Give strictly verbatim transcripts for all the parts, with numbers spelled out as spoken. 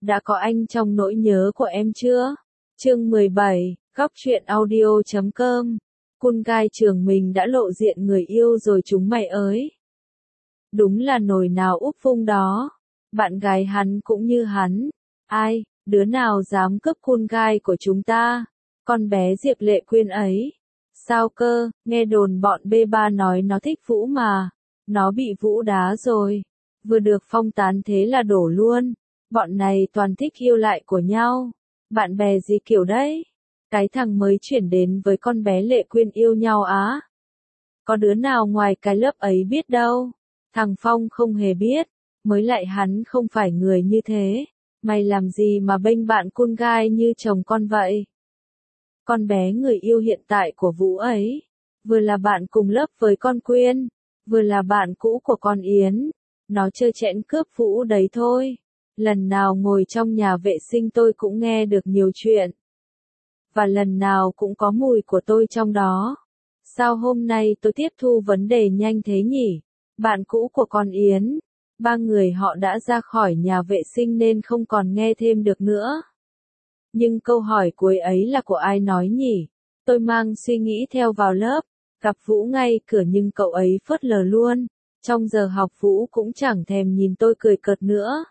đã có anh trong nỗi nhớ của em chưa? Chương mười bảy, góc truyện audio chấm com. Kun Gai Trường mình đã lộ diện người yêu rồi chúng mày ơi. Đúng là nồi nào úp vung đó. Bạn gái hắn cũng như hắn. Ai, đứa nào dám cướp Kun Gai của chúng ta? Con bé Diệp Lệ Quyên ấy. Sao cơ, nghe đồn bọn bê ba nói nó thích Vũ mà. Nó bị Vũ đá rồi. Vừa được phong tán thế là đổ luôn. Bọn này toàn thích yêu lại của nhau. Bạn bè gì kiểu đấy? Cái thằng mới chuyển đến với con bé Lệ Quyên yêu nhau á. Có đứa nào ngoài cái lớp ấy biết đâu. Thằng Phong không hề biết. Mới lại hắn không phải người như thế. Mày làm gì mà bênh bạn Kun Gai như chồng con vậy? Con bé người yêu hiện tại của Vũ ấy. Vừa là bạn cùng lớp với con Quyên. Vừa là bạn cũ của con Yến. Nó chơi chẽn cướp Vũ đấy thôi. Lần nào ngồi trong nhà vệ sinh tôi cũng nghe được nhiều chuyện. Và lần nào cũng có mùi của tôi trong đó. Sao hôm nay tôi tiếp thu vấn đề nhanh thế nhỉ? Bạn cũ của con Yến. Ba người họ đã ra khỏi nhà vệ sinh nên không còn nghe thêm được nữa. Nhưng câu hỏi cuối ấy là của ai nói nhỉ? Tôi mang suy nghĩ theo vào lớp. Gặp Vũ ngay cửa nhưng cậu ấy phớt lờ luôn. Trong giờ học Vũ cũng chẳng thèm nhìn tôi cười cợt nữa.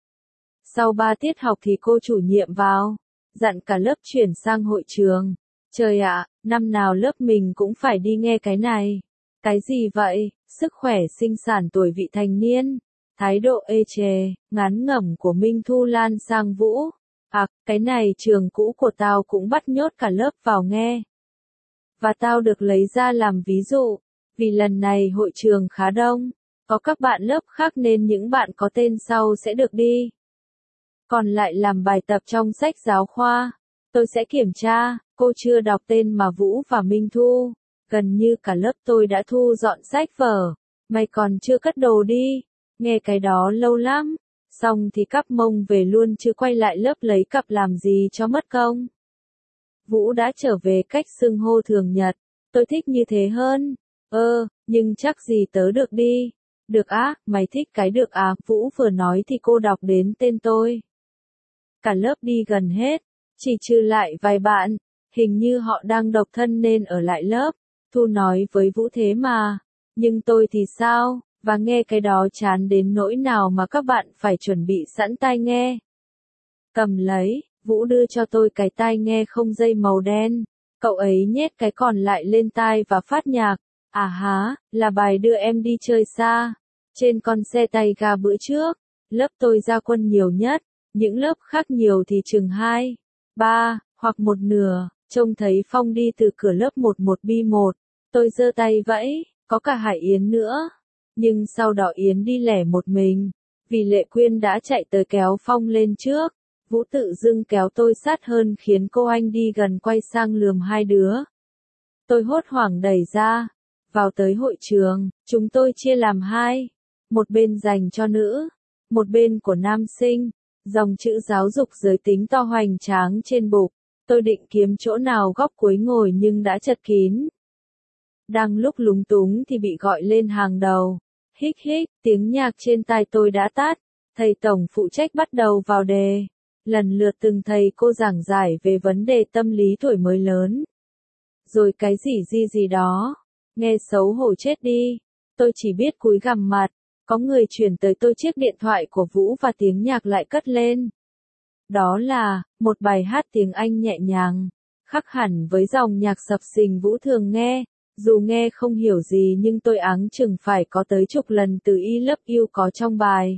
Sau ba tiết học thì cô chủ nhiệm vào. Dặn cả lớp chuyển sang hội trường. Trời ạ, năm nào lớp mình cũng phải đi nghe cái này. Cái gì vậy? Sức khỏe sinh sản tuổi vị thành niên. Thái độ ê chề, ngán ngẩm của Minh Thu lan sang Vũ. À, cái này trường cũ của tao cũng bắt nhốt cả lớp vào nghe. Và tao được lấy ra làm ví dụ. Vì lần này hội trường khá đông. Có các bạn lớp khác nên những bạn có tên sau sẽ được đi. Còn lại làm bài tập trong sách giáo khoa. Tôi sẽ kiểm tra, cô chưa đọc tên mà Vũ và Minh Thu. Gần như cả lớp tôi đã thu dọn sách vở. Mày còn chưa cất đồ đi. Nghe cái đó lâu lắm. Xong thì cắp mông về luôn chứ quay lại lớp lấy cặp làm gì cho mất công. Vũ đã trở về cách xưng hô thường nhật. Tôi thích như thế hơn. Ơ, nhưng chắc gì tớ được đi. Được á, mày thích cái được à, Vũ vừa nói thì cô đọc đến tên tôi. Cả lớp đi gần hết, chỉ trừ lại vài bạn, hình như họ đang độc thân nên ở lại lớp. Thu nói với Vũ thế mà, nhưng tôi thì sao, và nghe cái đó chán đến nỗi nào mà các bạn phải chuẩn bị sẵn tai nghe. Cầm lấy, Vũ đưa cho tôi cái tai nghe không dây màu đen, cậu ấy nhét cái còn lại lên tai và phát nhạc. À há, là bài đưa em đi chơi xa. Trên con xe tay ga bữa trước, lớp tôi ra quân nhiều nhất, những lớp khác nhiều thì chừng hai, ba, hoặc một nửa. Trông thấy Phong đi từ cửa lớp một một bi một, tôi giơ tay vẫy, có cả Hải Yến nữa. Nhưng sau đó Yến đi lẻ một mình, vì Lệ Quyên đã chạy tới kéo Phong lên trước. Vũ tự dưng kéo tôi sát hơn khiến cô anh đi gần quay sang lườm hai đứa. Tôi hốt hoảng đẩy ra. Vào tới hội trường, chúng tôi chia làm hai. Một bên dành cho nữ, một bên của nam sinh. Dòng chữ giáo dục giới tính to hoành tráng trên bục. Tôi định kiếm chỗ nào góc cuối ngồi nhưng đã chật kín. Đang lúc lúng túng thì bị gọi lên hàng đầu. Hích hích, tiếng nhạc trên tai tôi đã tắt. Thầy tổng phụ trách bắt đầu vào đề. Lần lượt từng thầy cô giảng giải về vấn đề tâm lý tuổi mới lớn. Rồi cái gì gì gì đó. Nghe xấu hổ chết đi. Tôi chỉ biết cúi gằm mặt. Có người chuyển tới tôi chiếc điện thoại của Vũ và tiếng nhạc lại cất lên. Đó là, một bài hát tiếng Anh nhẹ nhàng. Khác hẳn với dòng nhạc sập sình Vũ thường nghe. Dù nghe không hiểu gì nhưng tôi áng chừng phải có tới chục lần từ I Love You có trong bài.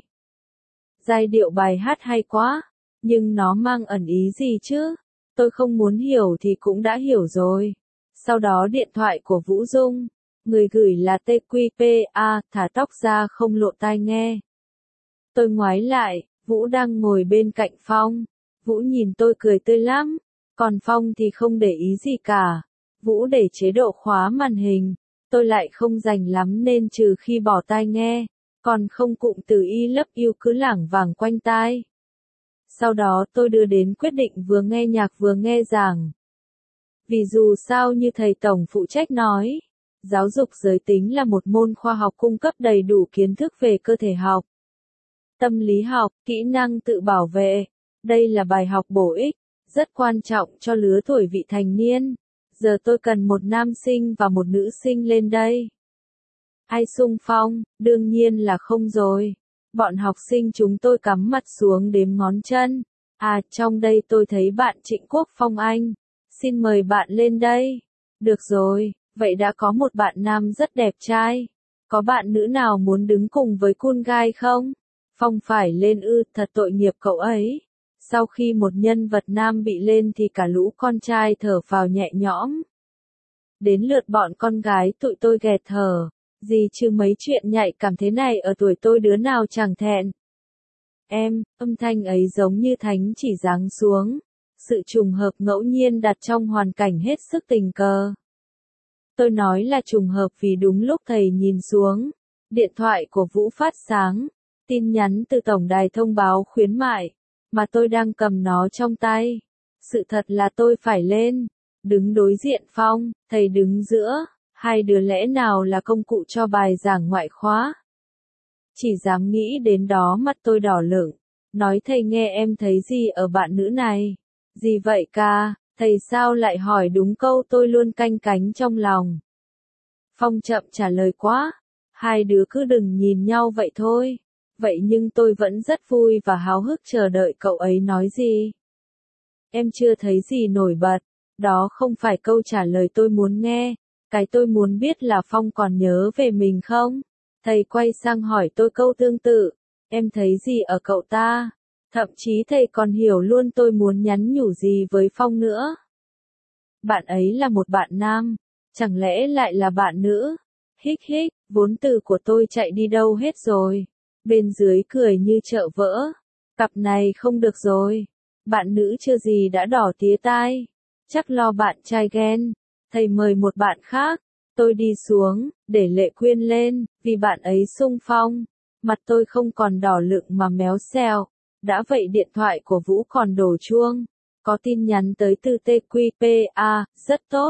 Giai điệu bài hát hay quá. Nhưng nó mang ẩn ý gì chứ? Tôi không muốn hiểu thì cũng đã hiểu rồi. Sau đó điện thoại của Vũ rung. Người gửi là tê quy pê a, thả tóc ra không lộ tai nghe. Tôi ngoái lại, Vũ đang ngồi bên cạnh Phong. Vũ nhìn tôi cười tươi lắm. Còn Phong thì không để ý gì cả. Vũ để chế độ khóa màn hình. Tôi lại không rành lắm nên trừ khi bỏ tai nghe. Còn không cụm từ I Love You cứ lảng vảng quanh tai. Sau đó tôi đưa đến quyết định vừa nghe nhạc vừa nghe giảng. Vì dù sao như thầy tổng phụ trách nói, giáo dục giới tính là một môn khoa học cung cấp đầy đủ kiến thức về cơ thể học, tâm lý học, kỹ năng tự bảo vệ, Đây là bài học bổ ích, rất quan trọng cho lứa tuổi vị thành niên. Giờ tôi cần một nam sinh và một nữ sinh lên đây. Ai xung phong? Đương nhiên là không rồi. Bọn học sinh chúng tôi cắm mặt xuống đếm ngón chân. À, trong đây tôi thấy bạn Trịnh Quốc Phong anh. Xin mời bạn lên đây. Được rồi, vậy đã có một bạn nam rất đẹp trai. Có bạn nữ nào muốn đứng cùng với cool guy không? Phong phải lên ư, thật tội nghiệp cậu ấy. Sau khi một nhân vật nam bị lên thì cả lũ con trai thở phào nhẹ nhõm. Đến lượt bọn con gái tụi tôi ghẹt thở. Gì chứ mấy chuyện nhạy cảm thế này ở tuổi tôi đứa nào chẳng thẹn. Em, âm thanh ấy giống như thánh chỉ giáng xuống. Sự trùng hợp ngẫu nhiên đặt trong hoàn cảnh hết sức tình cờ. Tôi nói là trùng hợp vì đúng lúc thầy nhìn xuống. Điện thoại của Vũ phát sáng. Tin nhắn từ tổng đài thông báo khuyến mại. Mà tôi đang cầm nó trong tay. Sự thật là tôi phải lên. Đứng đối diện Phong, thầy đứng giữa. Hai đứa lẽ nào là công cụ cho bài giảng ngoại khóa? Chỉ dám nghĩ đến đó mắt tôi đỏ lửng. Nói thầy nghe em thấy gì ở bạn nữ này? Gì vậy ca? Thầy sao lại hỏi đúng câu tôi luôn canh cánh trong lòng? Phong chậm trả lời quá. Hai đứa cứ đừng nhìn nhau vậy thôi. Vậy nhưng tôi vẫn rất vui và háo hức chờ đợi cậu ấy nói gì. Em chưa thấy gì nổi bật. Đó không phải câu trả lời tôi muốn nghe. Cái tôi muốn biết là Phong còn nhớ về mình không? Thầy quay sang hỏi tôi câu tương tự. Em thấy gì ở cậu ta? Thậm chí thầy còn hiểu luôn tôi muốn nhắn nhủ gì với Phong nữa. Bạn ấy là một bạn nam. Chẳng lẽ lại là bạn nữ? Hích hích, vốn từ của tôi chạy đi đâu hết rồi. Bên dưới cười như chợ vỡ. Cặp này không được rồi. Bạn nữ chưa gì đã đỏ tía tai. Chắc lo bạn trai ghen. Thầy mời một bạn khác. Tôi đi xuống, để Lệ Quyên lên, vì bạn ấy xung phong. Mặt tôi không còn đỏ lựng mà méo xèo. Đã vậy điện thoại của Vũ còn đổ chuông. Có tin nhắn tới từ tê quy pê a, rất tốt.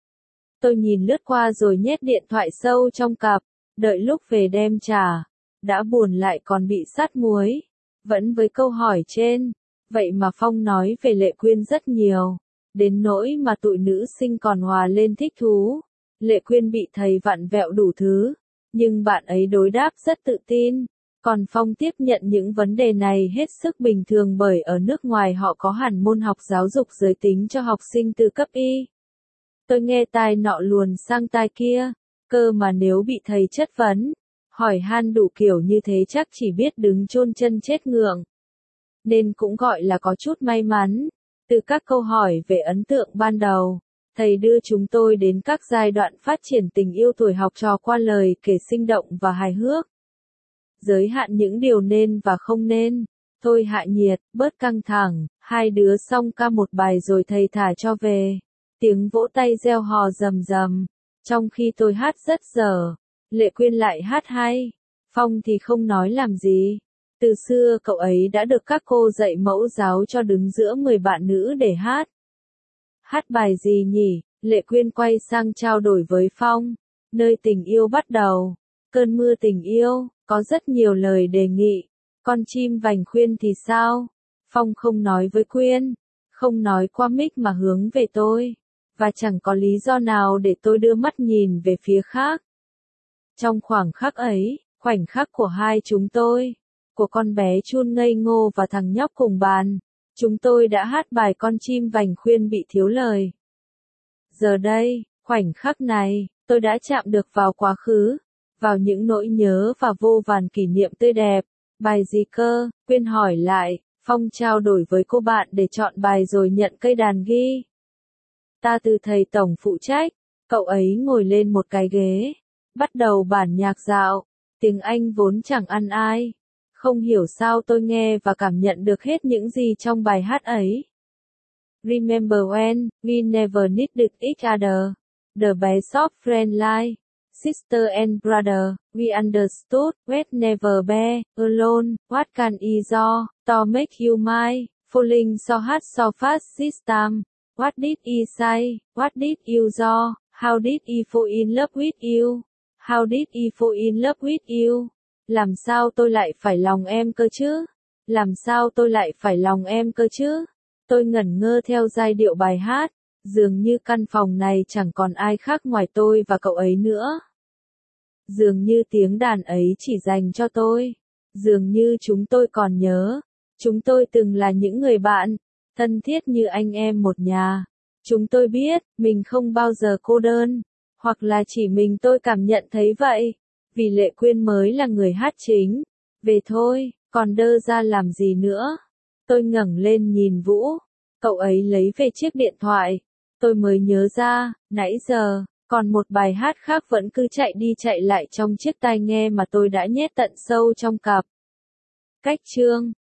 Tôi nhìn lướt qua rồi nhét điện thoại sâu trong cặp. Đợi lúc về đem trả. Đã buồn lại còn bị sát muối. Vẫn với câu hỏi trên. Vậy mà Phong nói về Lệ Quyên rất nhiều. Đến nỗi mà tụi nữ sinh còn hòa lên thích thú. Lệ Quyên bị thầy vặn vẹo đủ thứ. Nhưng bạn ấy đối đáp rất tự tin. Còn Phong tiếp nhận những vấn đề này hết sức bình thường bởi ở nước ngoài họ có hẳn môn học giáo dục giới tính cho học sinh từ cấp Y. Tôi nghe tai nọ luồn sang tai kia. Cơ mà nếu bị thầy chất vấn, hỏi han đủ kiểu như thế chắc chỉ biết đứng chôn chân chết ngượng. Nên cũng gọi là có chút may mắn. Từ các câu hỏi về ấn tượng ban đầu, thầy đưa chúng tôi đến các giai đoạn phát triển tình yêu tuổi học trò qua lời kể sinh động và hài hước. Giới hạn những điều nên và không nên. Thôi hạ nhiệt, bớt căng thẳng, hai đứa xong ca một bài rồi thầy thả cho về. Tiếng vỗ tay reo hò rầm rầm. Trong khi tôi hát rất dở, Lệ Quyên lại hát hay. Phong thì không nói làm gì. Từ xưa cậu ấy đã được các cô dạy mẫu giáo cho đứng giữa mười bạn nữ để hát. Hát bài gì nhỉ? Lệ Quyên quay sang trao đổi với Phong. Nơi tình yêu bắt đầu. Cơn mưa tình yêu, có rất nhiều lời đề nghị. Con chim vành khuyên thì sao? Phong không nói với Quyên. Không nói qua mic mà hướng về tôi. Và chẳng có lý do nào để tôi đưa mắt nhìn về phía khác. Trong khoảng khắc ấy, khoảnh khắc của hai chúng tôi, của con bé chun ngây ngô và thằng nhóc cùng bàn, chúng tôi đã hát bài con chim vành khuyên bị thiếu lời. Giờ đây, khoảnh khắc này, tôi đã chạm được vào quá khứ, vào những nỗi nhớ và vô vàn kỷ niệm tươi đẹp. Bài gì cơ? Quyên hỏi lại. Phong trao đổi với cô bạn để chọn bài rồi nhận cây đàn ghi. Ta từ thầy tổng phụ trách. Cậu ấy ngồi lên một cái ghế, bắt đầu bản nhạc dạo. Tiếng Anh vốn chẳng ăn ai. Không hiểu sao tôi nghe và cảm nhận được hết những gì trong bài hát ấy. Remember when we never needed each other. The best of friend like sister and brother. We understood we'd never be alone. What can I do to make you mine? Falling so hard so fast this time. What did I say? What did you do? How did I fall in love with you? How did I fall in love with you? Làm sao tôi lại phải lòng em cơ chứ? Làm sao tôi lại phải lòng em cơ chứ? Tôi ngẩn ngơ theo giai điệu bài hát, dường như căn phòng này chẳng còn ai khác ngoài tôi và cậu ấy nữa. Dường như tiếng đàn ấy chỉ dành cho tôi. Dường như chúng tôi còn nhớ. Chúng tôi từng là những người bạn, thân thiết như anh em một nhà. Chúng tôi biết, mình không bao giờ cô đơn. Hoặc là chỉ mình tôi cảm nhận thấy vậy. Vì Lệ Quyên mới là người hát chính. Về thôi, còn đơ ra làm gì nữa. Tôi ngẩng lên nhìn Vũ. Cậu ấy lấy về chiếc điện thoại. Tôi mới nhớ ra, nãy giờ, còn một bài hát khác vẫn cứ chạy đi chạy lại trong chiếc tai nghe mà tôi đã nhét tận sâu trong cặp. Cách chương